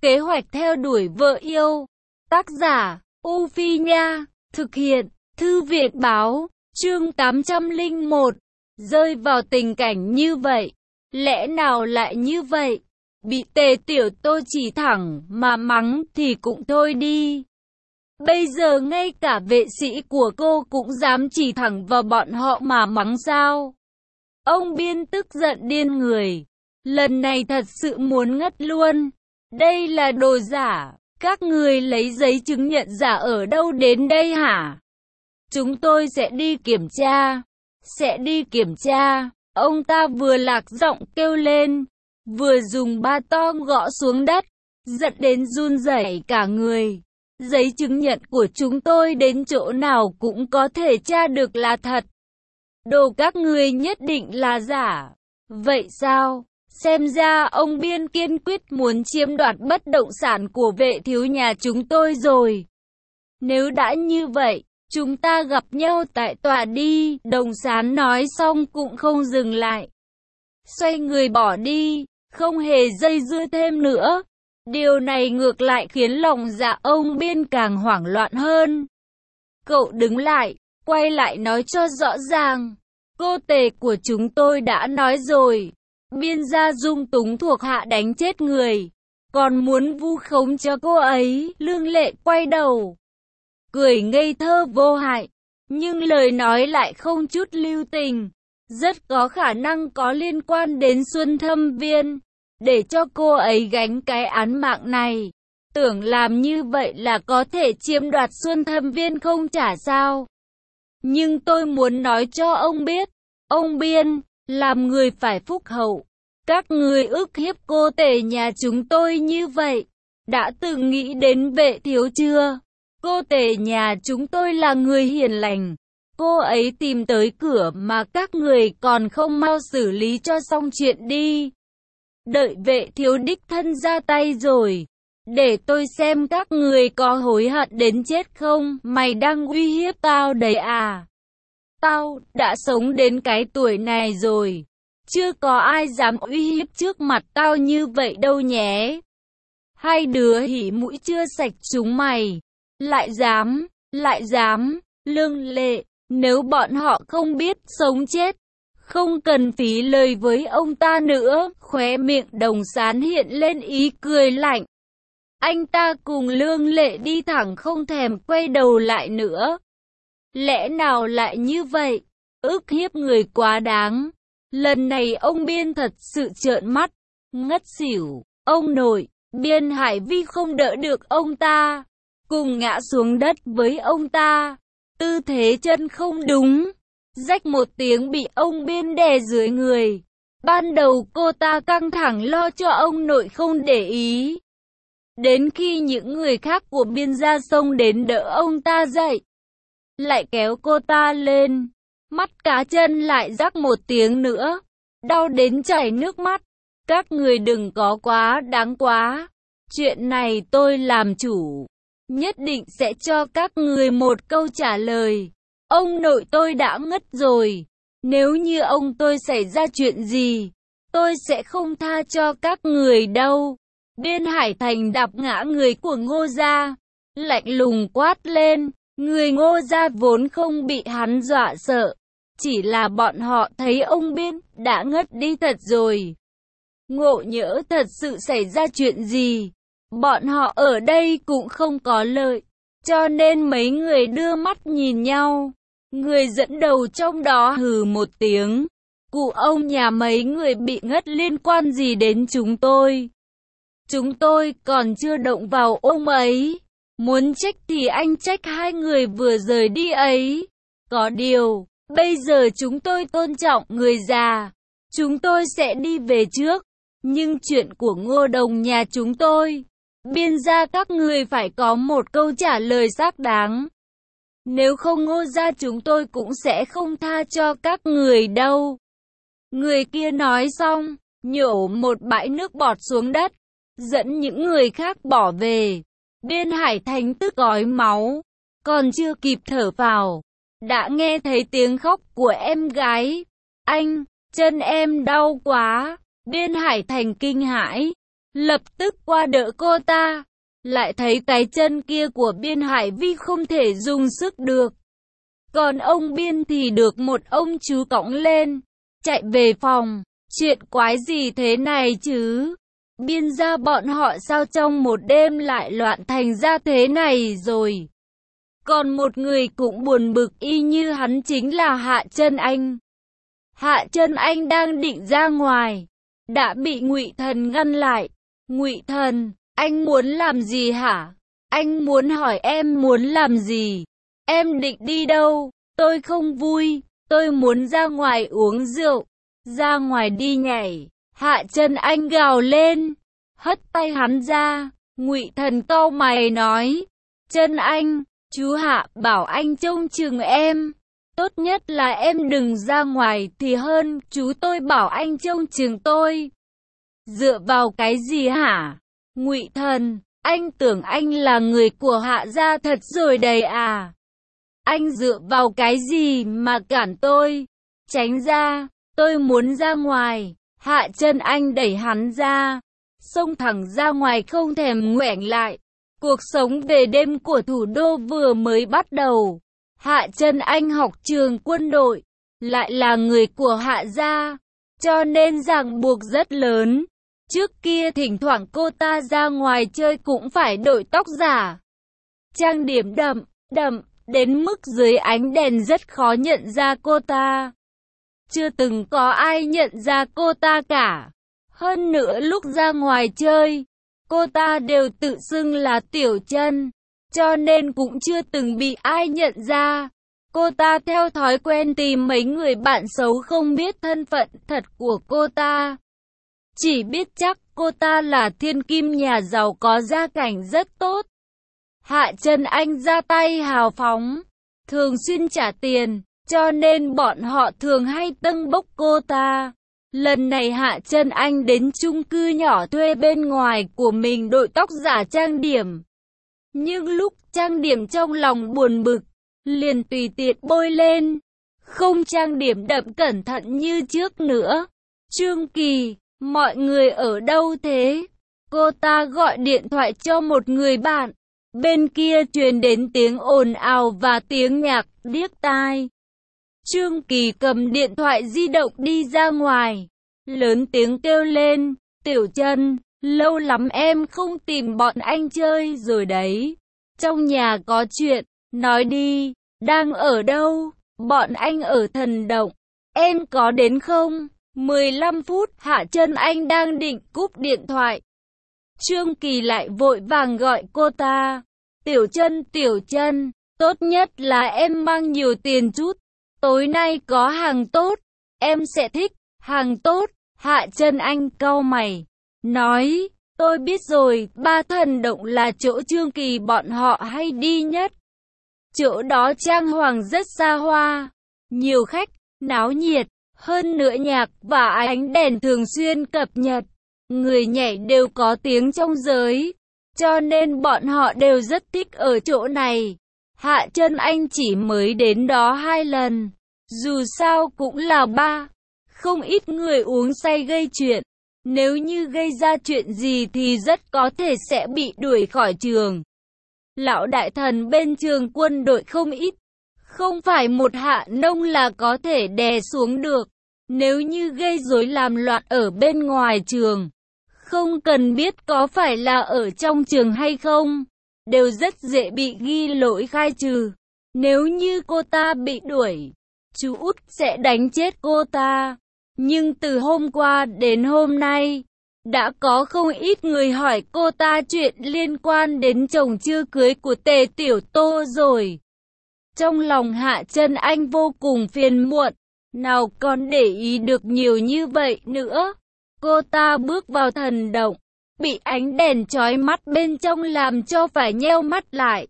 Kế hoạch theo đuổi vợ yêu. Tác giả, U Phi Nha. Thực hiện, Thư viện Báo. Chương 801. Rơi vào tình cảnh như vậy. Lẽ nào lại như vậy? Bị Tề Tiểu Tô chỉ thẳng mà mắng thì cũng thôi đi. Bây giờ ngay cả vệ sĩ của cô cũng dám chỉ thẳng vào bọn họ mà mắng sao? Ông Biên tức giận điên người. Lần này thật sự muốn ngất luôn. Đây là đồ giả. Các người lấy giấy chứng nhận giả ở đâu đến đây hả? Chúng tôi sẽ đi kiểm tra. Sẽ đi kiểm tra. Ông ta vừa lạc giọng kêu lên, vừa dùng ba tom gõ xuống đất, giận đến run rẩy cả người. Giấy chứng nhận của chúng tôi đến chỗ nào cũng có thể tra được là thật. Đồ các người nhất định là giả. Vậy sao? Xem ra ông Biên kiên quyết muốn chiếm đoạt bất động sản của Vệ thiếu nhà chúng tôi rồi. Nếu đã như vậy, chúng ta gặp nhau tại tòa đi. Đồng Sán nói xong cũng không dừng lại. Xoay người bỏ đi, không hề dây dưa thêm nữa. Điều này ngược lại khiến lòng dạ ông Biên càng hoảng loạn hơn. Cậu đứng lại, quay lại nói cho rõ ràng. Cô Tề của chúng tôi đã nói rồi. Biên gia dung túng thuộc hạ đánh chết người. Còn muốn vu khống cho cô ấy. Lương Lệ quay đầu, cười ngây thơ vô hại. Nhưng lời nói lại không chút lưu tình. Rất có khả năng có liên quan đến Xuân Thâm Viên. Để cho cô ấy gánh cái án mạng này. Tưởng làm như vậy là có thể chiếm đoạt Xuân Thâm Viên không trả sao? Nhưng tôi muốn nói cho ông biết. Ông Biên, làm người phải phúc hậu. Các người ức hiếp cô Tề nhà chúng tôi như vậy. Đã từng nghĩ đến Vệ thiếu chưa? Cô Tề nhà chúng tôi là người hiền lành. Cô ấy tìm tới cửa mà các người còn không mau xử lý cho xong chuyện đi. Đợi Vệ thiếu đích thân ra tay rồi. Để tôi xem các người có hối hận đến chết không? Mày đang uy hiếp tao đấy à? Tao đã sống đến cái tuổi này rồi. Chưa có ai dám uy hiếp trước mặt tao như vậy đâu nhé. Hai đứa hỉ mũi chưa sạch chúng mày. Lại dám, Lương Lệ, nếu bọn họ không biết sống chết, không cần phí lời với ông ta nữa. Khóe miệng Đồng Sán hiện lên ý cười lạnh. Anh ta cùng Lương Lệ đi thẳng không thèm quay đầu lại nữa. Lẽ nào lại như vậy? Ức hiếp người quá đáng. Lần này ông Biên thật sự trợn mắt, ngất xỉu. Ông nội, Biên Hải Vi không đỡ được ông ta, cùng ngã xuống đất với ông ta. Tư thế chân không đúng, rách một tiếng bị ông Biên đè dưới người. Ban đầu cô ta căng thẳng lo cho ông nội không để ý. Đến khi những người khác của Biên gia xông đến đỡ ông ta dậy, lại kéo cô ta lên. Mắt cá chân lại rắc một tiếng nữa, đau đến chảy nước mắt. Các người đừng có quá đáng quá. Chuyện này tôi làm chủ, nhất định sẽ cho các người một câu trả lời. Ông nội tôi đã ngất rồi. Nếu như ông tôi xảy ra chuyện gì, tôi sẽ không tha cho các người đâu. Biên Hải Thành đạp ngã người của Ngô gia, lạnh lùng quát lên. Người Ngô gia vốn không bị hắn dọa sợ, chỉ là bọn họ thấy ông Biên đã ngất đi thật rồi. Ngộ nhỡ thật sự xảy ra chuyện gì, bọn họ ở đây cũng không có lợi. Cho nên mấy người đưa mắt nhìn nhau. Người dẫn đầu trong đó hừ một tiếng. Cụ ông nhà mấy người bị ngất liên quan gì đến chúng tôi? Chúng tôi còn chưa động vào ông ấy. Muốn trách thì anh trách hai người vừa rời đi ấy. Có điều, bây giờ chúng tôi tôn trọng người già. Chúng tôi sẽ đi về trước. Nhưng chuyện của Ngô Đồng nhà chúng tôi, Biên gia các người phải có một câu trả lời xác đáng. Nếu không Ngô gia chúng tôi cũng sẽ không tha cho các người đâu. Người kia nói xong, nhổ một bãi nước bọt xuống đất, dẫn những người khác bỏ về. Biên Hải Thành tức ói máu, còn chưa kịp thở phào, đã nghe thấy tiếng khóc của em gái. Anh, chân em đau quá. Biên Hải Thành kinh hãi, lập tức qua đỡ cô ta. Lại thấy cái chân kia của Biên Hải Vi không thể dùng sức được. Còn ông Biên thì được một ông chú cõng lên, chạy về phòng. Chuyện quái gì thế này chứ? Biên gia bọn họ sao trong một đêm lại loạn thành ra thế này rồi? Còn một người cũng buồn bực y như hắn chính là Hạ Trân Anh. Hạ Trân Anh đang định ra ngoài, đã bị Ngụy Thần ngăn lại. Ngụy Thần, anh muốn làm gì hả? Anh muốn hỏi em muốn làm gì? Em định đi đâu? Tôi không vui, tôi muốn ra ngoài uống rượu. Ra ngoài đi nhảy. Hạ Trân Anh gào lên, hất tay hắn ra. Ngụy Thần cau mày nói, Trân Anh, chú Hạ bảo anh trông chừng em. Tốt nhất là em đừng ra ngoài thì hơn, chú tôi bảo anh trông chừng tôi. Dựa vào cái gì hả? Ngụy Thần, anh tưởng anh là người của Hạ gia thật rồi đấy à? Anh dựa vào cái gì mà cản tôi? Tránh ra, tôi muốn ra ngoài. Hạ Trân Anh đẩy hắn ra, xông thẳng ra ngoài không thèm ngoảnh lại. Cuộc sống về đêm của thủ đô vừa mới bắt đầu. Hạ Trân Anh học trường quân đội, lại là người của Hạ gia, cho nên ràng buộc rất lớn. Trước kia thỉnh thoảng cô ta ra ngoài chơi cũng phải đội tóc giả, trang điểm đậm, đến mức dưới ánh đèn rất khó nhận ra cô ta. Chưa từng có ai nhận ra cô ta cả. Hơn nữa lúc ra ngoài chơi, cô ta đều tự xưng là Tiểu Trân, cho nên cũng chưa từng bị ai nhận ra. Cô ta theo thói quen tìm mấy người bạn xấu không biết thân phận thật của cô ta. Chỉ biết chắc cô ta là thiên kim nhà giàu có gia cảnh rất tốt. Hạ Trân Anh ra tay hào phóng, thường xuyên trả tiền, cho nên bọn họ thường hay tâng bốc cô ta. Lần này Hạ Trân Anh đến chung cư nhỏ thuê bên ngoài của mình đội tóc giả trang điểm. Nhưng lúc trang điểm trong lòng buồn bực, liền tùy tiện bôi lên, không trang điểm đậm cẩn thận như trước nữa. Trương Kỳ, mọi người ở đâu thế? Cô ta gọi điện thoại cho một người bạn. Bên kia truyền đến tiếng ồn ào và tiếng nhạc điếc tai. Trương Kỳ cầm điện thoại di động đi ra ngoài, lớn tiếng kêu lên, Tiểu Trân, lâu lắm em không tìm bọn anh chơi rồi đấy. Trong nhà có chuyện, nói đi, đang ở đâu? Bọn anh ở Thần Động, em có đến không? 15 phút, Hạ Trân Anh đang định cúp điện thoại. Trương Kỳ lại vội vàng gọi cô ta, Tiểu Trân, tốt nhất là em mang nhiều tiền chút. Tối nay có hàng tốt, em sẽ thích, hàng tốt. Hạ Trân Anh cau mày, nói, tôi biết rồi, Ba Thần Động là chỗ Trương Kỳ bọn họ hay đi nhất. Chỗ đó trang hoàng rất xa hoa, nhiều khách, náo nhiệt, hơn nữa nhạc và ánh đèn thường xuyên cập nhật. Người nhảy đều có tiếng trong giới, cho nên bọn họ đều rất thích ở chỗ này. Hạ Trân Anh chỉ mới đến đó 2 lần, dù sao cũng là ba. Không ít người uống say gây chuyện, nếu như gây ra chuyện gì thì rất có thể sẽ bị đuổi khỏi trường. Lão đại thần bên trường quân đội không ít, không phải một Hạ Nông là có thể đè xuống được. Nếu như gây rối làm loạn ở bên ngoài trường, không cần biết có phải là ở trong trường hay không, đều rất dễ bị ghi lỗi khai trừ. Nếu như cô ta bị đuổi, chú út sẽ đánh chết cô ta. Nhưng từ hôm qua đến hôm nay, đã có không ít người hỏi cô ta chuyện liên quan đến chồng chưa cưới của Tề Tiểu Tô rồi. Trong lòng Hạ Trân Anh vô cùng phiền muộn, nào còn để ý được nhiều như vậy nữa. Cô ta bước vào Thần Động, bị ánh đèn chói mắt bên trong làm cho phải nheo mắt lại.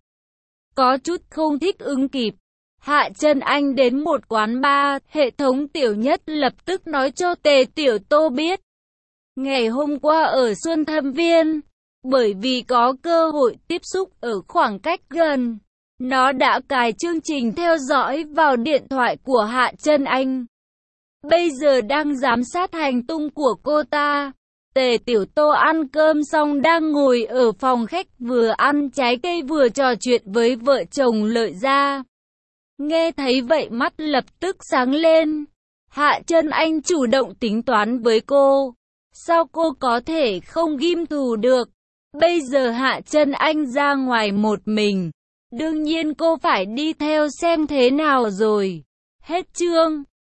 Có chút không thích ứng kịp. Hạ Trân Anh đến một quán bar, hệ thống Tiểu Nhất lập tức nói cho Tề Tiểu Tô biết. Ngày hôm qua ở Xuân Thâm Viên, bởi vì có cơ hội tiếp xúc ở khoảng cách gần, nó đã cài chương trình theo dõi vào điện thoại của Hạ Trân Anh. Bây giờ đang giám sát hành tung của cô ta. Tề Tiểu Tô ăn cơm xong đang ngồi ở phòng khách vừa ăn trái cây vừa trò chuyện với vợ chồng Lợi Gia. Nghe thấy vậy mắt lập tức sáng lên. Hạ Trân Anh chủ động tính toán với cô. Sao cô có thể không ghim thù được? Bây giờ Hạ Trân Anh ra ngoài một mình. Đương nhiên cô phải đi theo xem thế nào rồi. Hết chương.